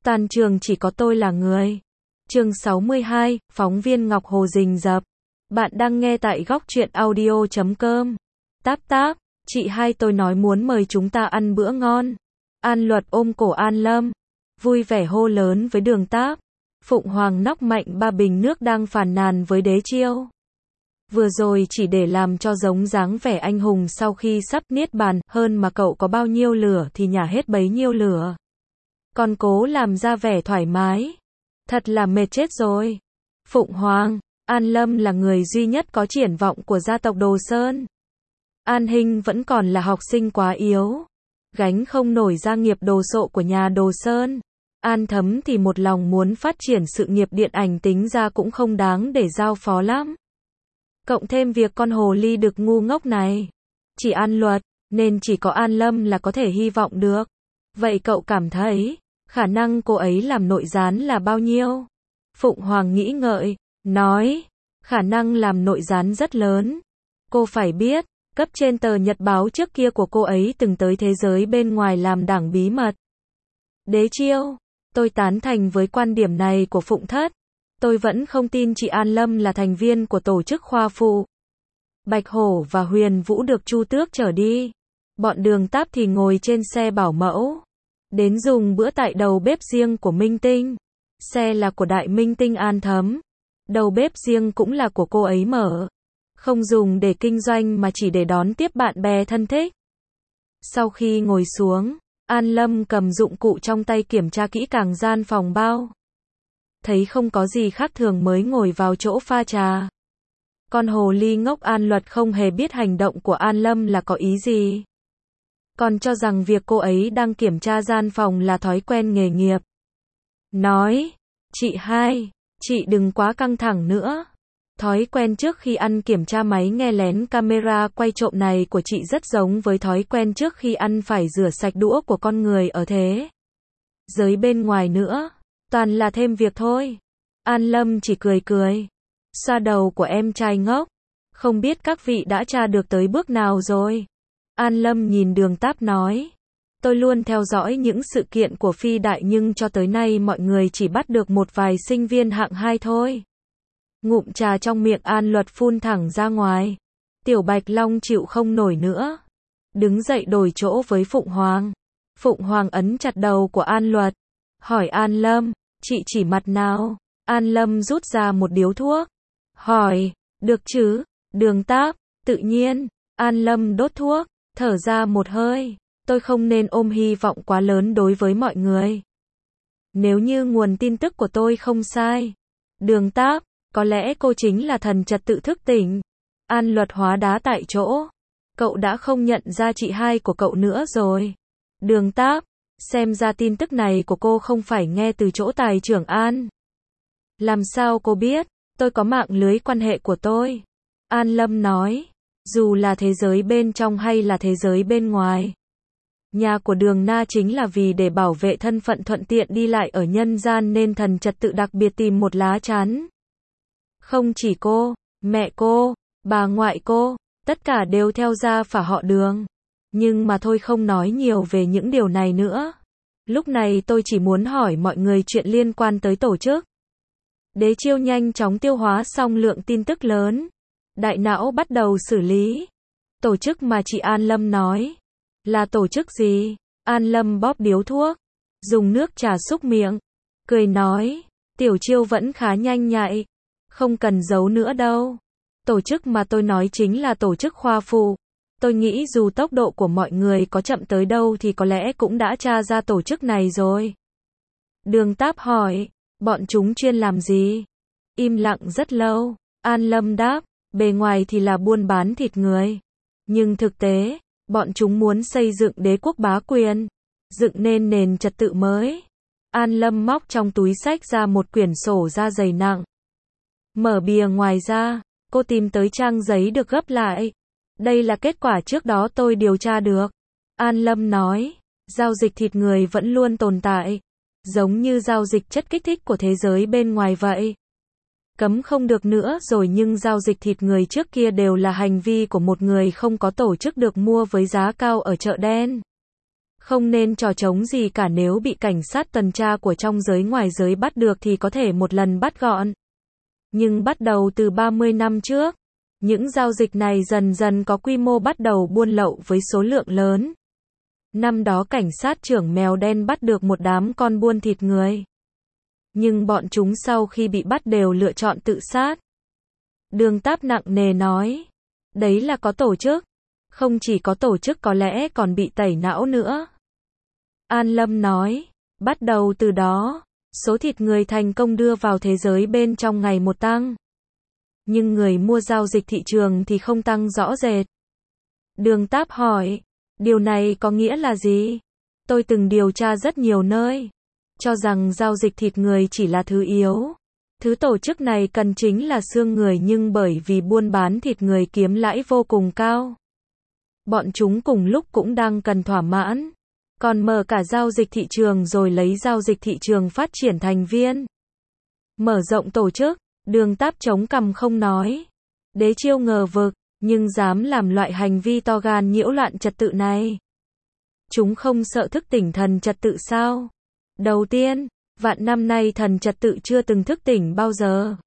Toàn trường chỉ có tôi là người. Chương 62, phóng viên Ngọc Hồ rình rập. Bạn đang nghe tại góc truyện audio.com. Táp táp, chị hai tôi nói muốn mời chúng ta ăn bữa ngon. An Luật ôm cổ An Lâm, vui vẻ hô lớn với Đường Táp. Phụng Hoàng nóc mạnh 3 bình nước đang phàn nàn với Đế Chiêu. Vừa rồi chỉ để làm cho giống dáng vẻ anh hùng sau khi sắp niết bàn, hơn mà cậu có bao nhiêu lửa thì nhả hết bấy nhiêu lửa. Còn cố làm ra vẻ thoải mái. Thật là mệt chết rồi. Phụng Hoàng, An Lâm là người duy nhất có triển vọng của gia tộc Đồ Sơn. An Hinh vẫn còn là học sinh quá yếu, gánh không nổi gia nghiệp đồ sộ của nhà Đồ Sơn. An Thấm thì một lòng muốn phát triển sự nghiệp điện ảnh, tính ra cũng không đáng để giao phó lắm. Cộng thêm việc con hồ ly đực ngu ngốc này, chỉ An Luật, nên chỉ có An Lâm là có thể hy vọng được. Vậy cậu cảm thấy, khả năng cô ấy làm nội gián là bao nhiêu? Phụng Hoàng nghĩ ngợi, nói, khả năng làm nội gián rất lớn. Cô phải biết, cấp trên tờ nhật báo trước kia của cô ấy từng tới thế giới bên ngoài làm đảng bí mật. Đế Chiêu, tôi tán thành với quan điểm này của Phụng Thất. Tôi vẫn không tin chị An Lâm là thành viên của tổ chức khoa phụ. Bạch Hổ và Huyền Vũ được Chu Tước chở đi. Bọn Đường Táp thì ngồi trên xe bảo mẫu. Đến dùng bữa tại đầu bếp riêng của Minh Tinh. Xe là của Đại Minh Tinh An Thấm. Đầu bếp riêng cũng là của cô ấy mở. Không dùng để kinh doanh mà chỉ để đón tiếp bạn bè thân thích. Sau khi ngồi xuống, An Lâm cầm dụng cụ trong tay kiểm tra kỹ càng gian phòng bao. Thấy không có gì khác thường mới ngồi vào chỗ pha trà. Con hồ ly ngốc An Luật không hề biết hành động của An Lâm là có ý gì. Còn cho rằng việc cô ấy đang kiểm tra gian phòng là thói quen nghề nghiệp. Nói, chị hai, chị đừng quá căng thẳng nữa. Thói quen trước khi ăn kiểm tra máy nghe lén camera quay trộm này của chị rất giống với thói quen trước khi ăn phải rửa sạch đũa của con người ở thế giới bên ngoài nữa. Toàn là thêm việc thôi. An Lâm chỉ cười cười, xoa đầu của em trai ngốc. Không biết các vị đã tra được tới bước nào rồi? An Lâm nhìn Đường Táp nói, tôi luôn theo dõi những sự kiện của Phi Đại nhưng cho tới nay mọi người chỉ bắt được một vài sinh viên hạng 2 thôi. Ngụm trà trong miệng An Luật phun thẳng ra ngoài. Tiểu Bạch Long chịu không nổi nữa, đứng dậy đổi chỗ với Phụng Hoàng. Phụng Hoàng ấn chặt đầu của An Luật, hỏi An Lâm, chị chỉ mặt nào? An Lâm rút ra một điếu thuốc, hỏi, được chứ? Đường Táp, tự nhiên. An Lâm đốt thuốc, thở ra một hơi, tôi không nên ôm hy vọng quá lớn đối với mọi người. Nếu như nguồn tin tức của tôi không sai, Đường Táp, có lẽ cô chính là thần trật tự thức tỉnh. An Luật hóa đá tại chỗ, cậu đã không nhận ra chị hai của cậu nữa rồi. Đường Táp, xem ra tin tức này của cô không phải nghe từ chỗ Tài trưởng An. Làm sao cô biết? Tôi có mạng lưới quan hệ của tôi. An Lâm nói, dù là thế giới bên trong hay là thế giới bên ngoài. Nhà của Đường Na chính là vì để bảo vệ thân phận thuận tiện đi lại ở nhân gian nên thần trật tự đặc biệt tìm một lá chắn. Không chỉ cô, mẹ cô, bà ngoại cô, tất cả đều theo gia phả họ Đường. Nhưng mà thôi không nói nhiều về những điều này nữa. Lúc này tôi chỉ muốn hỏi mọi người chuyện liên quan tới tổ chức. Đế Chiêu nhanh chóng tiêu hóa xong lượng tin tức lớn. Đại não bắt đầu xử lý. Tổ chức mà chị An Lâm nói. Là tổ chức gì? An Lâm bóp điếu thuốc, dùng nước trà xúc miệng, cười nói, Tiểu Chiêu vẫn khá nhanh nhạy. Không cần giấu nữa đâu. Tổ chức mà tôi nói chính là tổ chức khoa phụ. Tôi nghĩ dù tốc độ của mọi người có chậm tới đâu thì có lẽ cũng đã tra ra tổ chức này rồi. Đường Táp hỏi, bọn chúng chuyên làm gì? Im lặng rất lâu. An Lâm đáp, bề ngoài thì là buôn bán thịt người. Nhưng thực tế, bọn chúng muốn xây dựng đế quốc bá quyền, dựng nên nền trật tự mới. An Lâm móc trong túi xách ra một quyển sổ da dày nặng. Mở bìa ngoài ra, cô tìm tới trang giấy được gấp lại. Đây là kết quả trước đó tôi điều tra được. An Lâm nói, giao dịch thịt người vẫn luôn tồn tại, giống như giao dịch chất kích thích của thế giới bên ngoài vậy. Cấm không được nữa rồi nhưng giao dịch thịt người trước kia đều là hành vi của một người không có tổ chức được mua với giá cao ở chợ đen. Không nên trò trống gì cả, nếu bị cảnh sát tuần tra của trong giới ngoài giới bắt được thì có thể một lần bắt gọn. Nhưng bắt đầu từ 30 năm trước, những giao dịch này dần dần có quy mô, bắt đầu buôn lậu với số lượng lớn. Năm đó cảnh sát trưởng Mèo Đen bắt được một đám con buôn thịt người. Nhưng bọn chúng sau khi bị bắt đều lựa chọn tự sát. Đường Táp nặng nề nói. Đấy là có tổ chức. Không chỉ có tổ chức, có lẽ còn bị tẩy não nữa. An Lâm nói. Bắt đầu từ đó, số thịt người thành công đưa vào thế giới bên trong ngày một tăng. Nhưng người mua giao dịch thị trường thì không tăng rõ rệt. Đường Táp hỏi. Điều này có nghĩa là gì? Tôi từng điều tra rất nhiều nơi, cho rằng giao dịch thịt người chỉ là thứ yếu. Thứ tổ chức này cần chính là xương người, nhưng bởi vì buôn bán thịt người kiếm lãi vô cùng cao, bọn chúng cùng lúc cũng đang cần thỏa mãn, còn mở cả giao dịch thị trường rồi lấy giao dịch thị trường phát triển thành viên. Mở rộng tổ chức, Đường Táp chống cằm không nói. Đế Chiêu ngờ vực, nhưng dám làm loại hành vi to gan nhiễu loạn trật tự này. Chúng không sợ thức tỉnh thần trật tự sao? Đầu tiên, vạn năm nay thần trật tự chưa từng thức tỉnh bao giờ.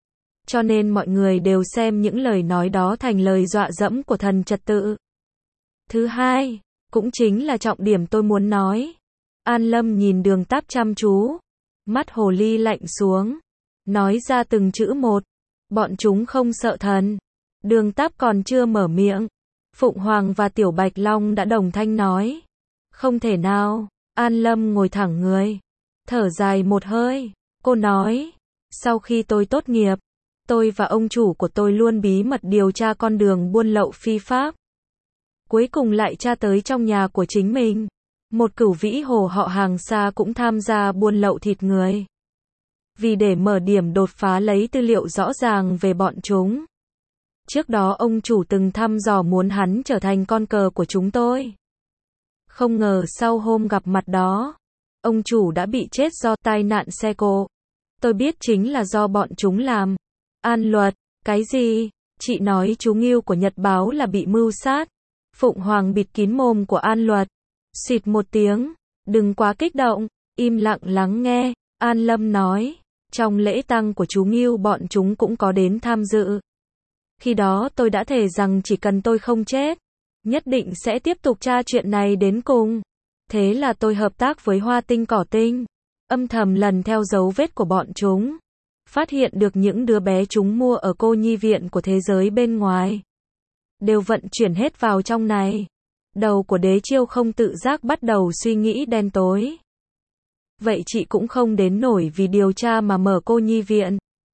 Cho nên mọi người đều xem những lời nói đó thành lời dọa dẫm của thần trật tự. Thứ hai, cũng chính là trọng điểm tôi muốn nói. An Lâm nhìn Đường Táp chăm chú, mắt hồ ly lạnh xuống, nói ra từng chữ một. Bọn chúng không sợ thần. Đường Táp còn chưa mở miệng, Phụng Hoàng và Tiểu Bạch Long đã đồng thanh nói. Không thể nào. An Lâm ngồi thẳng người, thở dài một hơi. Cô nói, sau khi tôi tốt nghiệp, tôi và ông chủ của tôi luôn bí mật điều tra con đường buôn lậu phi pháp. Cuối cùng lại tra tới trong nhà của chính mình. Một cửu vĩ hồ họ Hàng xa cũng tham gia buôn lậu thịt người. Vì để mở điểm đột phá lấy tư liệu rõ ràng về bọn chúng. Trước đó ông chủ từng thăm dò muốn hắn trở thành con cờ của chúng tôi. Không ngờ sau hôm gặp mặt đó, ông chủ đã bị chết do tai nạn xe cộ. Tôi biết chính là do bọn chúng làm. An Luật, cái gì? Chị nói chú Ngưu của Nhật Báo là bị mưu sát. Phụng Hoàng bịt kín mồm của An Luật. Xịt một tiếng, đừng quá kích động, im lặng lắng nghe. An Lâm nói, trong lễ tang của chú Ngưu bọn chúng cũng có đến tham dự. Khi đó tôi đã thề rằng chỉ cần tôi không chết, nhất định sẽ tiếp tục tra chuyện này đến cùng. Thế là tôi hợp tác với Hoa Tinh Cỏ Tinh, âm thầm lần theo dấu vết của bọn chúng, phát hiện được những đứa bé chúng mua ở cô nhi viện của thế giới bên ngoài, đều vận chuyển hết vào trong này. Đầu của Đế Chiêu không tự giác bắt đầu suy nghĩ đen tối. Vậy chị cũng không đến nổi vì điều tra mà mở cô nhi viện.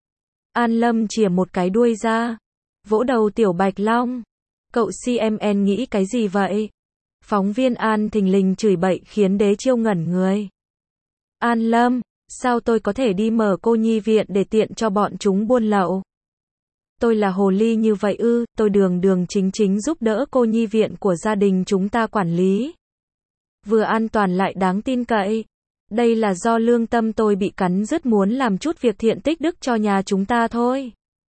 An Lâm chìa một cái đuôi ra, vỗ đầu Tiểu Bạch Long. Cậu CMN nghĩ cái gì vậy? Phóng viên An thình lình chửi bậy khiến Đế Chiêu ngẩn người. An Lâm, sao tôi có thể đi mở cô nhi viện để tiện cho bọn chúng buôn lậu? Tôi là hồ ly như vậy ư? Tôi đường đường chính chính giúp đỡ cô nhi viện của gia đình chúng ta quản lý. Vừa an toàn lại đáng tin cậy. Đây là do lương tâm tôi bị cắn rứt, muốn làm chút việc thiện tích đức cho nhà chúng ta thôi.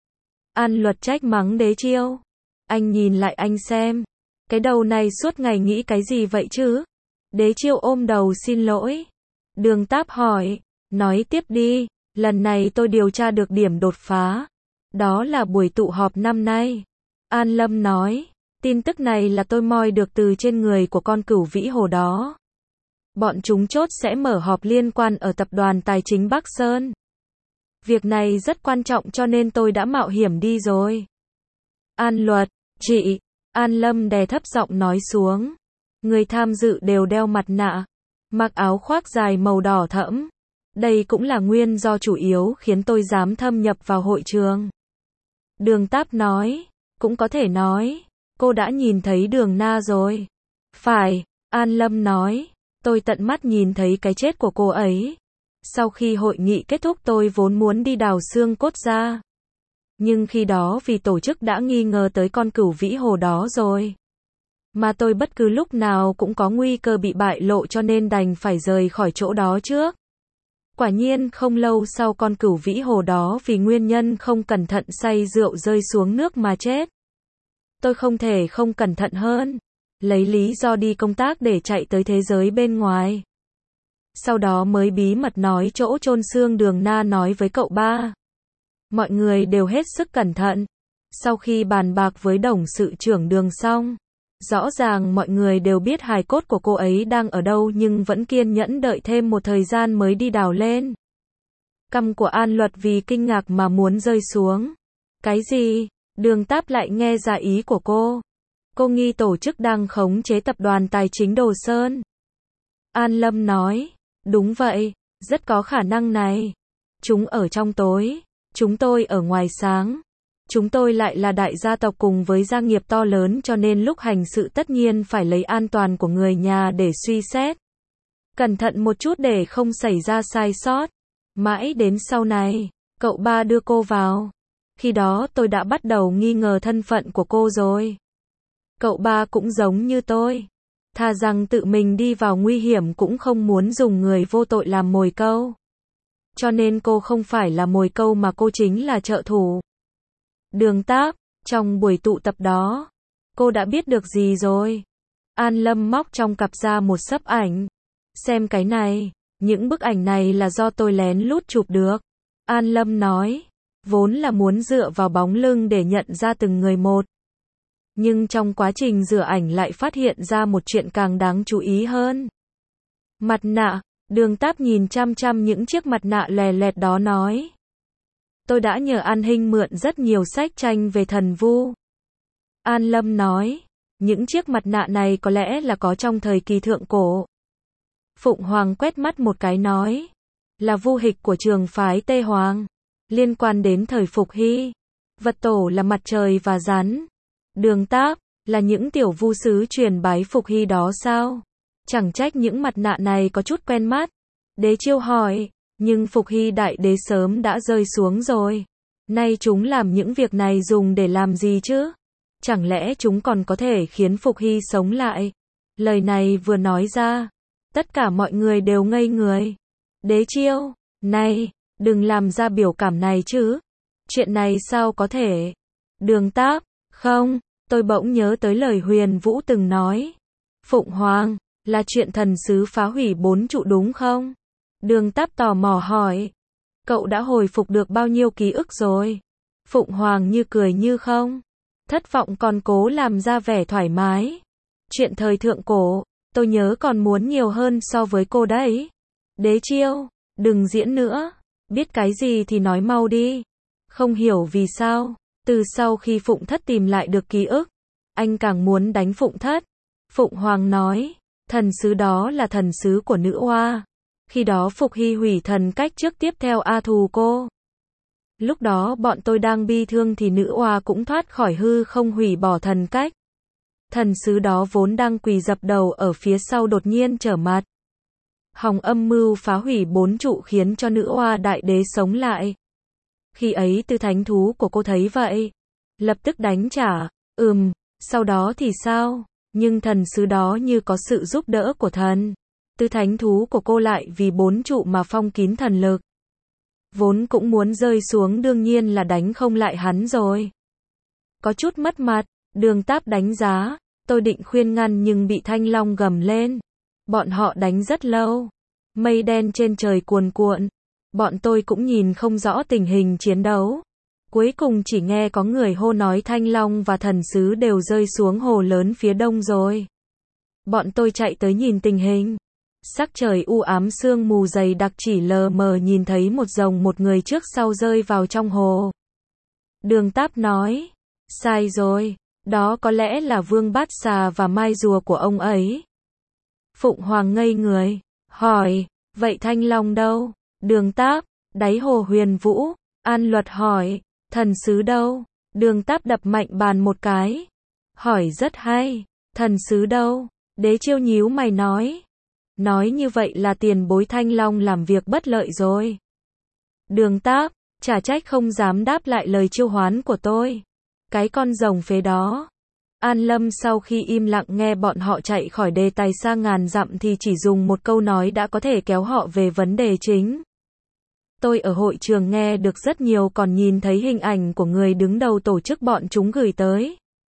An Luật trách mắng Đế Chiêu. Anh nhìn lại anh xem. Cái đầu này suốt ngày nghĩ cái gì vậy chứ? Đế Chiêu ôm đầu xin lỗi. Đường Táp hỏi. Nói tiếp đi. Lần này tôi điều tra được điểm đột phá. Đó là buổi tụ họp năm nay. An Lâm nói. Tin tức này là tôi moi được từ trên người của con cửu vĩ hồ đó. Bọn chúng chốt sẽ mở họp liên quan ở tập đoàn tài chính Bắc Sơn. Việc này rất quan trọng cho nên tôi đã mạo hiểm đi rồi. An Luật, chị. An Lâm đè thấp giọng nói xuống. Người tham dự đều đeo mặt nạ, mặc áo khoác dài màu đỏ thẫm. Đây cũng là nguyên do chủ yếu khiến tôi dám thâm nhập vào hội trường. Đường Táp nói. Cũng có thể nói, cô đã nhìn thấy Đường Na rồi. Phải, An Lâm nói. Tôi tận mắt nhìn thấy cái chết của cô ấy. Sau khi hội nghị kết thúc tôi vốn muốn đi đào xương cốt ra. Nhưng khi đó vì tổ chức đã nghi ngờ tới con cửu vĩ hồ đó rồi. Mà tôi bất cứ lúc nào cũng có nguy cơ bị bại lộ cho nên đành phải rời khỏi chỗ đó trước. Quả nhiên không lâu sau con cửu vĩ hồ đó vì nguyên nhân không cẩn thận say rượu rơi xuống nước mà chết. Tôi không thể không cẩn thận hơn. lấy lý do đi công tác để chạy tới thế giới bên ngoài. Sau đó mới bí mật nói chỗ chôn xương Đường Na nói với cậu ba. Mọi người đều hết sức cẩn thận. Sau khi bàn bạc với đồng sự trưởng Đường xong, rõ ràng mọi người đều biết hài cốt của cô ấy đang ở đâu nhưng vẫn kiên nhẫn đợi thêm một thời gian mới đi đào lên. Cằm của An Luật vì kinh ngạc mà muốn rơi xuống. Cái gì? Đường Táp lại nghe ra ý của cô. Cô nghi tổ chức đang khống chế tập đoàn tài chính Đồ Sơn. An Lâm nói, đúng vậy, rất có khả năng này. Chúng ở trong tối, chúng tôi ở ngoài sáng. Chúng tôi lại là đại gia tộc cùng với gia nghiệp to lớn cho nên lúc hành sự tất nhiên phải lấy an toàn của người nhà để suy xét. Cẩn thận một chút để không xảy ra sai sót. Mãi đến sau này, cậu ba đưa cô vào. Khi đó tôi đã bắt đầu nghi ngờ thân phận của cô rồi. Cậu ba cũng giống như tôi. Thà rằng tự mình đi vào nguy hiểm cũng không muốn dùng người vô tội làm mồi câu. Cho nên cô không phải là mồi câu mà cô chính là trợ thủ. Đường Táp, trong buổi tụ tập đó, cô đã biết được gì rồi? An Lâm móc trong cặp ra một xấp ảnh. Xem cái này, những bức ảnh này là do tôi lén lút chụp được. An Lâm nói, vốn là muốn dựa vào bóng lưng để nhận ra từng người một. Nhưng trong quá trình rửa ảnh lại phát hiện ra một chuyện càng đáng chú ý hơn. Mặt nạ, Đường Táp nhìn chăm chăm những chiếc mặt nạ lè lẹt đó nói. Tôi đã nhờ An Hinh mượn rất nhiều sách tranh về thần vu. An Lâm nói, những chiếc mặt nạ này có lẽ là có trong thời kỳ thượng cổ. Phụng Hoàng quét mắt một cái nói, là vu hịch của trường phái Tê Hoàng, liên quan đến thời Phục Hy. Vật tổ là mặt trời và rắn. Đường Táp, là những tiểu vu sứ truyền bái Phục Hy đó sao? Chẳng trách những mặt nạ này có chút quen mắt. Đế Chiêu hỏi, nhưng Phục Hy đại đế sớm đã rơi xuống rồi. Nay chúng làm những việc này dùng để làm gì chứ? Chẳng lẽ chúng còn có thể khiến Phục Hy sống lại? Lời này vừa nói ra, tất cả mọi người đều ngây người. Đế Chiêu, này, đừng làm ra biểu cảm này chứ. Chuyện này sao có thể? Đường Táp, không, tôi bỗng nhớ tới lời Huyền Vũ từng nói. Phụng Hoàng, là chuyện thần sứ phá hủy 4 trụ đúng không? Đường Táp tò mò hỏi. Cậu đã hồi phục được bao nhiêu ký ức rồi? Phụng Hoàng như cười như không. Thất vọng còn cố làm ra vẻ thoải mái. Chuyện thời thượng cổ, tôi nhớ còn muốn nhiều hơn so với cô đấy. Đế Chiêu, đừng diễn nữa. Biết cái gì thì nói mau đi. Không hiểu vì sao, từ sau khi Phụng Thất tìm lại được ký ức, anh càng muốn đánh Phụng Thất. Phụng Hoàng nói, thần sứ đó là thần sứ của nữ oa. Khi đó Phục Hy hủy thần cách trước tiếp theo thù cô. Lúc đó bọn tôi đang bi thương thì nữ oa cũng thoát khỏi hư không hủy bỏ thần cách. Thần sứ đó vốn đang quỳ dập đầu ở phía sau đột nhiên trở mặt. Hòng âm mưu phá hủy 4 trụ khiến cho nữ oa đại đế sống lại. Khi ấy Tư Thánh Thú của cô thấy vậy, lập tức đánh trả. Sau đó thì sao? Nhưng thần sứ đó như có sự giúp đỡ của thần. Tư Thánh Thú của cô lại vì 4 trụ mà phong kín thần lực. Vốn cũng muốn rơi xuống đương nhiên là đánh không lại hắn rồi. Có chút mất mặt, Đường Táp đánh giá, tôi định khuyên ngăn nhưng bị Thanh Long gầm lên. Bọn họ đánh rất lâu. Mây đen trên trời cuồn cuộn. Bọn tôi cũng nhìn không rõ tình hình chiến đấu. Cuối cùng chỉ nghe có người hô nói Thanh Long và thần sứ đều rơi xuống hồ lớn phía đông rồi. Bọn tôi chạy tới nhìn tình hình. Sắc trời u ám sương mù dày đặc chỉ lờ mờ nhìn thấy một rồng một người trước sau rơi vào trong hồ. Đường Táp nói, sai rồi, đó có lẽ là Vương Bát Xà và mai rùa của ông ấy. Phụng Hoàng ngây người, hỏi, vậy Thanh Long đâu? Đường Táp, đáy hồ Huyền Vũ. An Luật hỏi, thần sứ đâu? Đường Táp đập mạnh bàn một cái. Hỏi rất hay, thần sứ đâu? Đế Chiêu nhíu mày nói. Nói như vậy là tiền bối Thanh Long làm việc bất lợi rồi. Đường Táp, chả trách không dám đáp lại lời chiêu hoán của tôi. Cái con rồng phế đó. An Lâm sau khi im lặng nghe bọn họ chạy khỏi đề tài xa ngàn dặm thì chỉ dùng một câu nói đã có thể kéo họ về vấn đề chính. Tôi ở hội trường nghe được rất nhiều còn nhìn thấy hình ảnh của người đứng đầu tổ chức bọn chúng gửi tới.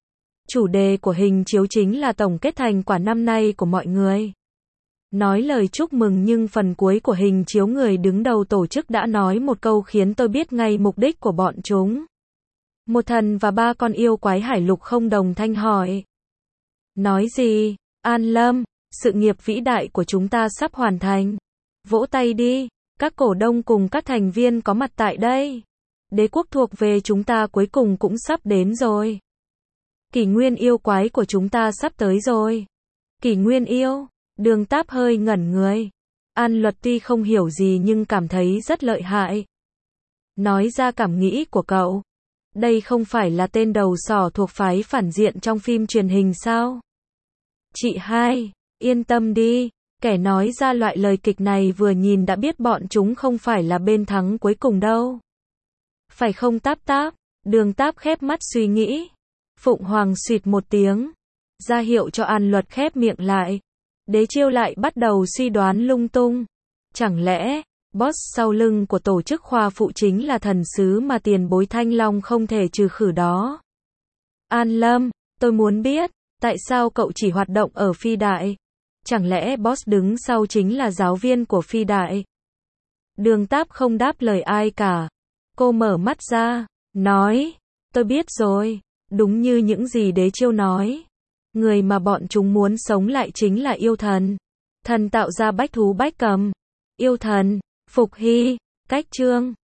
Chủ đề của hình chiếu chính là tổng kết thành quả năm nay của mọi người. Nói lời chúc mừng nhưng phần cuối của hình chiếu người đứng đầu tổ chức đã nói một câu khiến tôi biết ngay mục đích của bọn chúng. Một thần và 3 con yêu quái hải lục không đồng thanh hỏi. Nói gì? An Lâm, sự nghiệp vĩ đại của chúng ta sắp hoàn thành. Vỗ tay đi, các cổ đông cùng các thành viên có mặt tại đây. Đế quốc thuộc về chúng ta cuối cùng cũng sắp đến rồi. Kỷ nguyên yêu quái của chúng ta sắp tới rồi. Kỷ nguyên yêu, Đường Táp hơi ngẩn người. An Luật tuy không hiểu gì nhưng cảm thấy rất lợi hại. Nói ra cảm nghĩ của cậu. Đây không phải là tên đầu sỏ thuộc phái phản diện trong phim truyền hình sao? Chị hai, yên tâm đi, kẻ nói ra loại lời kịch này vừa nhìn đã biết bọn chúng không phải là bên thắng cuối cùng đâu. Phải không Táp Táp? Đường Táp khép mắt suy nghĩ. Phụng Hoàng xuyệt một tiếng, ra hiệu cho An Luật khép miệng lại. Đế Chiêu lại bắt đầu suy đoán lung tung. Chẳng lẽ, boss sau lưng của tổ chức khoa phụ chính là thần sứ mà tiền bối Thanh Long không thể trừ khử đó? An Lâm, tôi muốn biết, tại sao cậu chỉ hoạt động ở Phi Đại? Chẳng lẽ boss đứng sau chính là giáo viên của Phi Đại? Đường Táp không đáp lời ai cả. Cô mở mắt ra, nói, tôi biết rồi, đúng như những gì Đế Chiêu nói. Người mà bọn chúng muốn sống lại chính là yêu thần. Thần tạo ra bách thú bách cầm. Yêu thần, Phục Hy, Cách Trương.